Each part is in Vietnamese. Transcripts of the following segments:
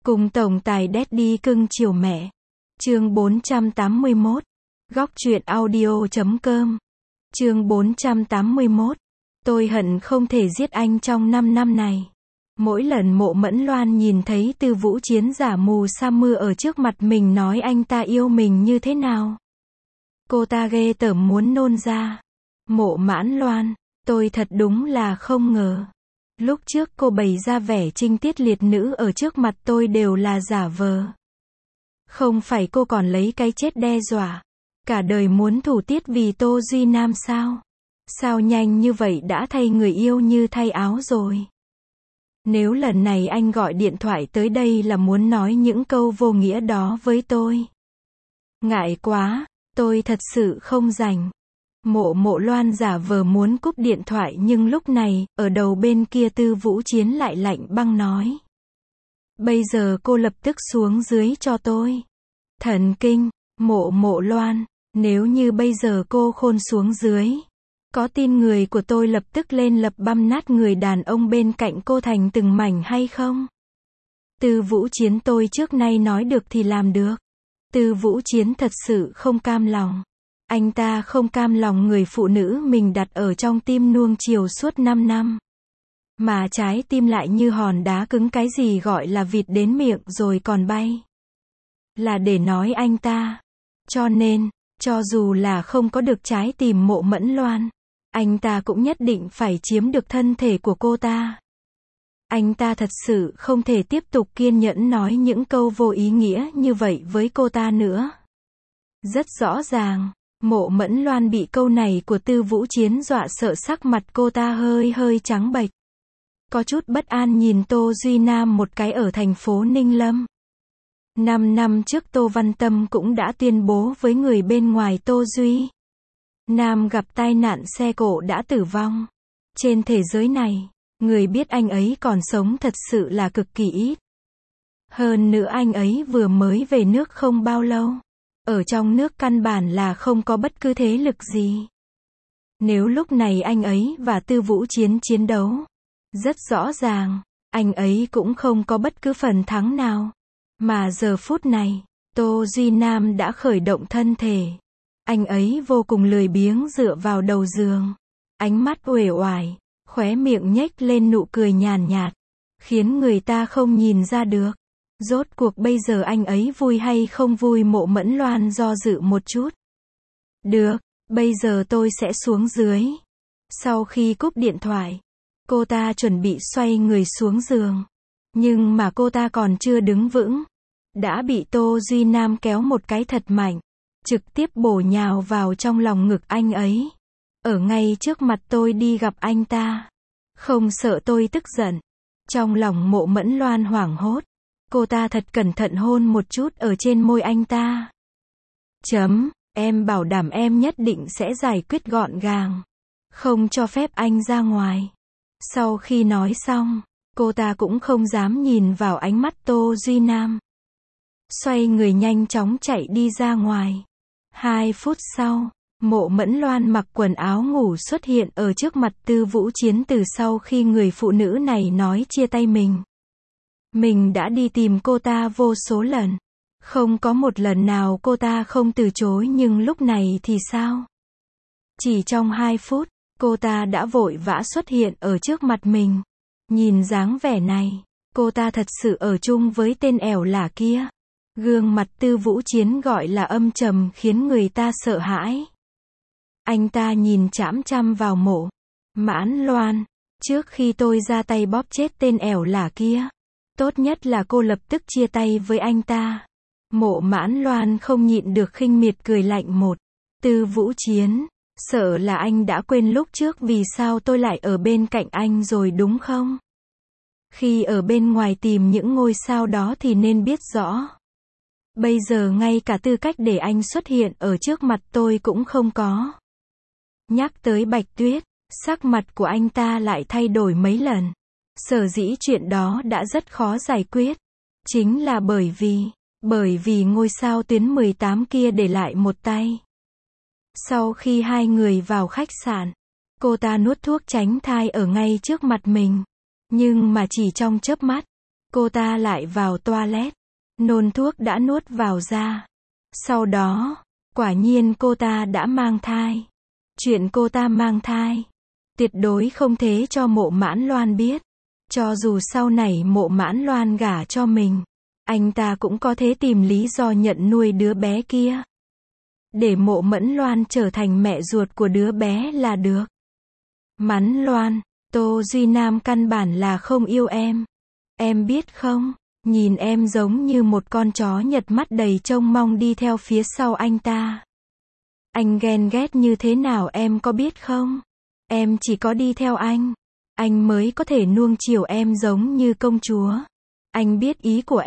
Cùng tổng tài Daddy cưng chiều mẹ. Chương 481. Góc truyện audio.com. Chương 481. Tôi hận không thể giết anh trong 5 năm này. Mỗi lần Mộ Mẫn Loan nhìn thấy Tư Vũ Chiến giả mù sa mưa ở trước mặt mình nói anh ta yêu mình như thế nào, cô ta ghê tởm muốn nôn ra. Mộ Mãn Loan, tôi thật đúng là không ngờ. Lúc trước cô bày ra vẻ trinh tiết liệt nữ ở trước mặt tôi đều là giả vờ. Không phải cô còn lấy cái chết đe dọa cả đời muốn thủ tiết vì Tô Duy Nam sao? Sao nhanh như vậy đã thay người yêu như thay áo rồi? Nếu lần này anh gọi điện thoại tới đây là muốn nói những câu vô nghĩa đó với tôi. Ngại quá, tôi thật sự không rảnh. Mộ Loan giả vờ muốn cúp điện thoại nhưng lúc này, ở đầu bên kia Tư Vũ Chiến lại lạnh băng nói. Bây giờ cô lập tức xuống dưới cho tôi. Thần kinh, Mộ Loan, nếu như bây giờ cô khôn xuống dưới, có tin người của tôi lập tức lên lập băm nát người đàn ông bên cạnh cô thành từng mảnh hay không? Tư Vũ Chiến tôi trước nay nói được thì làm được. Tư Vũ Chiến thật sự không cam lòng. Anh ta không cam lòng người phụ nữ mình đặt ở trong tim nuông chiều suốt 5 năm. Mà trái tim lại như hòn đá cứng, cái gì gọi là vịt đến miệng rồi còn bay. Là để nói anh ta. Cho nên, cho dù là không có được trái tim Mộ Mẫn Loan, anh ta cũng nhất định phải chiếm được thân thể của cô ta. Anh ta thật sự không thể tiếp tục kiên nhẫn nói những câu vô ý nghĩa như vậy với cô ta nữa. Rất rõ ràng, Mộ Mẫn Loan bị câu này của Tư Vũ Chiến dọa sợ sắc mặt cô ta hơi trắng bệch. Có chút bất an nhìn Tô Duy Nam một cái ở thành phố Ninh Lâm. 5 năm trước Tô Văn Tâm cũng đã tuyên bố với người bên ngoài Tô Duy Nam gặp tai nạn xe cộ đã tử vong. Trên thế giới này, người biết anh ấy còn sống thật sự là cực kỳ ít. Hơn nữa anh ấy vừa mới về nước không bao lâu. Ở trong nước căn bản là không có bất cứ thế lực gì. Nếu lúc này anh ấy và Tư Vũ Chiến chiến đấu, rất rõ ràng, anh ấy cũng không có bất cứ phần thắng nào. Mà giờ phút này, Tô Duy Nam đã khởi động thân thể. Anh ấy vô cùng lười biếng dựa vào đầu giường. Ánh mắt uể oải, khóe miệng nhếch lên nụ cười nhàn nhạt, khiến người ta không nhìn ra được. Rốt cuộc bây giờ anh ấy vui hay không vui? Mộ Mẫn Loan do dự một chút. Được, bây giờ tôi sẽ xuống dưới. Sau khi cúp điện thoại, cô ta chuẩn bị xoay người xuống giường. Nhưng mà cô ta còn chưa đứng vững, đã bị Tô Duy Nam kéo một cái thật mạnh, trực tiếp bổ nhào vào trong lòng ngực anh ấy. Ở ngay trước mặt tôi đi gặp anh ta. Không sợ tôi tức giận. Trong lòng Mộ Mẫn Loan hoảng hốt. Cô ta thật cẩn thận hôn một chút ở trên môi anh ta. Em bảo đảm em nhất định sẽ giải quyết gọn gàng. Không cho phép anh ra ngoài. Sau khi nói xong, cô ta cũng không dám nhìn vào ánh mắt Tô Duy Nam. Xoay người nhanh chóng chạy đi ra ngoài. 2 phút sau, Mộ Mẫn Loan mặc quần áo ngủ xuất hiện ở trước mặt Tư Vũ Chiến. Từ sau khi người phụ nữ này nói chia tay mình đã đi tìm cô ta vô số lần. Không có một lần nào cô ta không từ chối, nhưng lúc này thì sao? Chỉ trong 2 phút, cô ta đã vội vã xuất hiện ở trước mặt mình. Nhìn dáng vẻ này, cô ta thật sự ở chung với tên ẻo lả kia. Gương mặt Tư Vũ Chiến gọi là âm trầm khiến người ta sợ hãi. Anh ta nhìn chằm chằm vào Mộ Mãn Loan. Trước khi tôi ra tay bóp chết tên ẻo lả kia, tốt nhất là cô lập tức chia tay với anh ta. Mộ Mãn Loan không nhịn được khinh miệt cười lạnh một. Tư Vũ Chiến, sợ là anh đã quên lúc trước vì sao tôi lại ở bên cạnh anh rồi đúng không? Khi ở bên ngoài tìm những ngôi sao đó thì nên biết rõ. Bây giờ ngay cả tư cách để anh xuất hiện ở trước mặt tôi cũng không có. Nhắc tới Bạch Tuyết, sắc mặt của anh ta lại thay đổi mấy lần. Sở dĩ chuyện đó đã rất khó giải quyết. Chính là bởi vì ngôi sao tuyến 18 kia để lại một tay. Sau khi hai người vào khách sạn, cô ta nuốt thuốc tránh thai ở ngay trước mặt mình. Nhưng mà chỉ trong chớp mắt, Cô ta lại vào toilet, nôn thuốc đã nuốt vào ra. Sau đó, quả nhiên cô ta đã mang thai. Chuyện cô ta mang thai, tuyệt đối không thể cho Mộ Mãn Loan biết. Cho dù sau này Mộ Mãn Loan gả cho mình, anh ta cũng có thể tìm lý do nhận nuôi đứa bé kia. Để Mộ Mẫn Loan trở thành mẹ ruột của đứa bé là được. Mẫn Loan, Tô Duy Nam căn bản là không yêu em. Em biết không, nhìn em giống như một con chó Nhật mắt đầy trông mong đi theo phía sau anh ta. Anh ghen ghét như thế nào em có biết không? Em chỉ có đi theo anh mới có thể nuông chiều em giống như công chúa. Anh biết ý của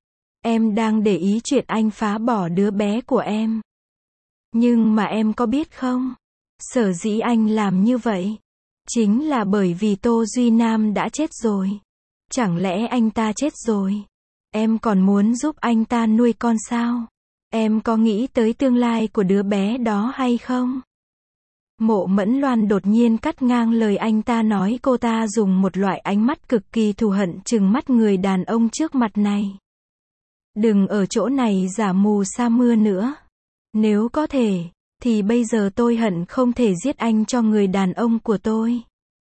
em đang để ý chuyện anh phá bỏ đứa bé của em. Nhưng mà em có biết không? Sở dĩ anh làm như vậy, chính là bởi vì Tô Duy Nam đã chết rồi. Chẳng lẽ anh ta chết rồi, em còn muốn giúp anh ta nuôi con sao? Em có nghĩ tới tương lai của đứa bé đó hay không? Mộ Mẫn Loan đột nhiên cắt ngang lời anh ta nói, cô ta dùng một loại ánh mắt cực kỳ thù hận trừng mắt người đàn ông trước mặt này. Đừng ở chỗ này giả mù sa mưa nữa. Nếu có thể, thì bây giờ tôi hận không thể giết anh cho người đàn ông của tôi.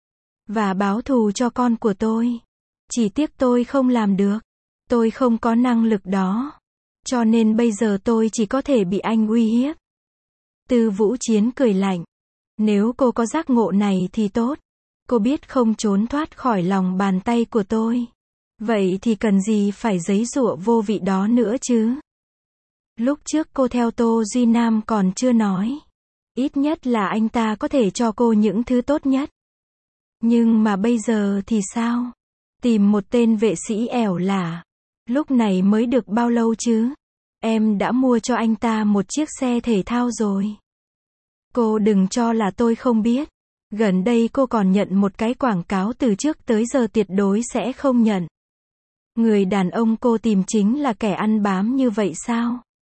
Và báo thù cho con của tôi. Chỉ tiếc tôi không làm được. Tôi không có năng lực đó. Cho nên bây giờ tôi chỉ có thể bị anh uy hiếp. Tư Vũ Chiến cười lạnh. Nếu cô có giác ngộ này thì tốt. Cô biết không trốn thoát khỏi lòng bàn tay của tôi. Vậy thì cần gì phải giấy giụa vô vị đó nữa chứ? Lúc trước cô theo Tô Duy Nam còn chưa nói. Ít nhất là anh ta có thể cho cô những thứ tốt nhất. Nhưng mà bây giờ thì sao? Tìm một tên vệ sĩ ẻo lả. Lúc này mới được bao lâu chứ? Em đã mua cho anh ta một chiếc xe thể thao rồi. Cô đừng cho là tôi không biết. Gần đây cô còn nhận một cái quảng cáo từ trước tới giờ tuyệt đối sẽ không nhận. Người đàn ông cô tìm chính là kẻ ăn bám như vậy sao?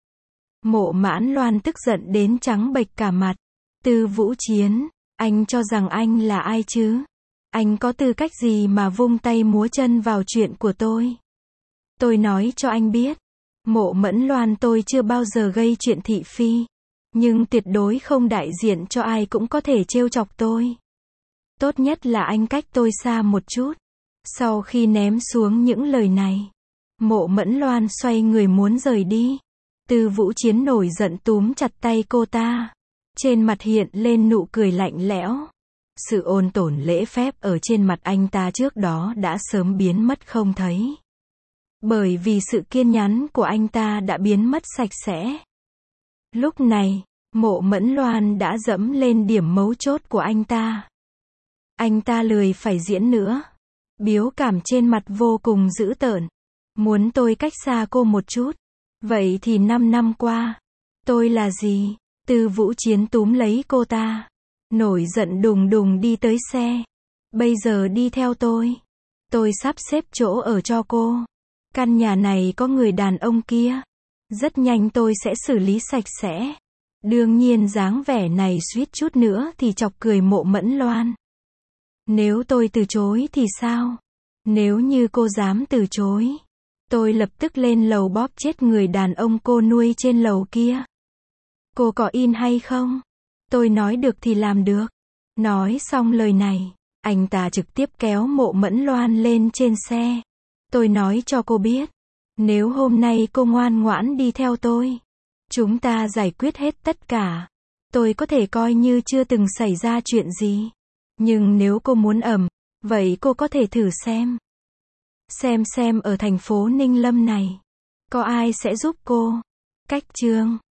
Mộ Mãn Loan tức giận đến trắng bệch cả mặt. Tư Vũ Chiến, anh cho rằng anh là ai chứ? Anh có tư cách gì mà vung tay múa chân vào chuyện của tôi? Tôi nói cho anh biết, Mộ Mẫn Loan tôi chưa bao giờ gây chuyện thị phi. Nhưng tuyệt đối không đại diện cho ai cũng có thể trêu chọc tôi. Tốt nhất là anh cách tôi xa một chút. Sau khi ném xuống những lời này, Mộ Mẫn Loan xoay người muốn rời đi. Tư Vũ Chiến nổi giận túm chặt tay cô ta. Trên mặt hiện lên nụ cười lạnh lẽo. Sự ôn tồn lễ phép ở trên mặt anh ta trước đó đã sớm biến mất không thấy. Bởi vì sự kiên nhẫn của anh ta đã biến mất sạch sẽ. Lúc này, Mộ Mẫn Loan đã dẫm lên điểm mấu chốt của anh ta. Anh ta lười phải diễn nữa. Biểu cảm trên mặt vô cùng dữ tợn. Muốn tôi cách xa cô một chút. Vậy thì 5 năm qua, tôi là gì? Tư Vũ Chiến túm lấy cô ta. Nổi giận đùng đùng đi tới xe. Bây giờ đi theo tôi. Tôi sắp xếp chỗ ở cho cô. Căn nhà này có người đàn ông kia. Rất nhanh tôi sẽ xử lý sạch sẽ. Đương nhiên dáng vẻ này suýt chút nữa thì chọc cười Mộ Mẫn Loan. Nếu tôi từ chối thì sao? Nếu như cô dám từ chối, tôi lập tức lên lầu bóp chết người đàn ông cô nuôi trên lầu kia. Cô có in hay không? Tôi nói được thì làm được. Nói xong lời này, anh ta trực tiếp kéo Mộ Mẫn Loan lên trên xe. Tôi nói cho cô biết, nếu hôm nay cô ngoan ngoãn đi theo tôi, chúng ta giải quyết hết tất cả. Tôi có thể coi như chưa từng xảy ra chuyện gì. Nhưng nếu cô muốn vậy cô có thể thử xem. Xem ở thành phố Ninh Lâm này, có ai sẽ giúp cô. Cách chương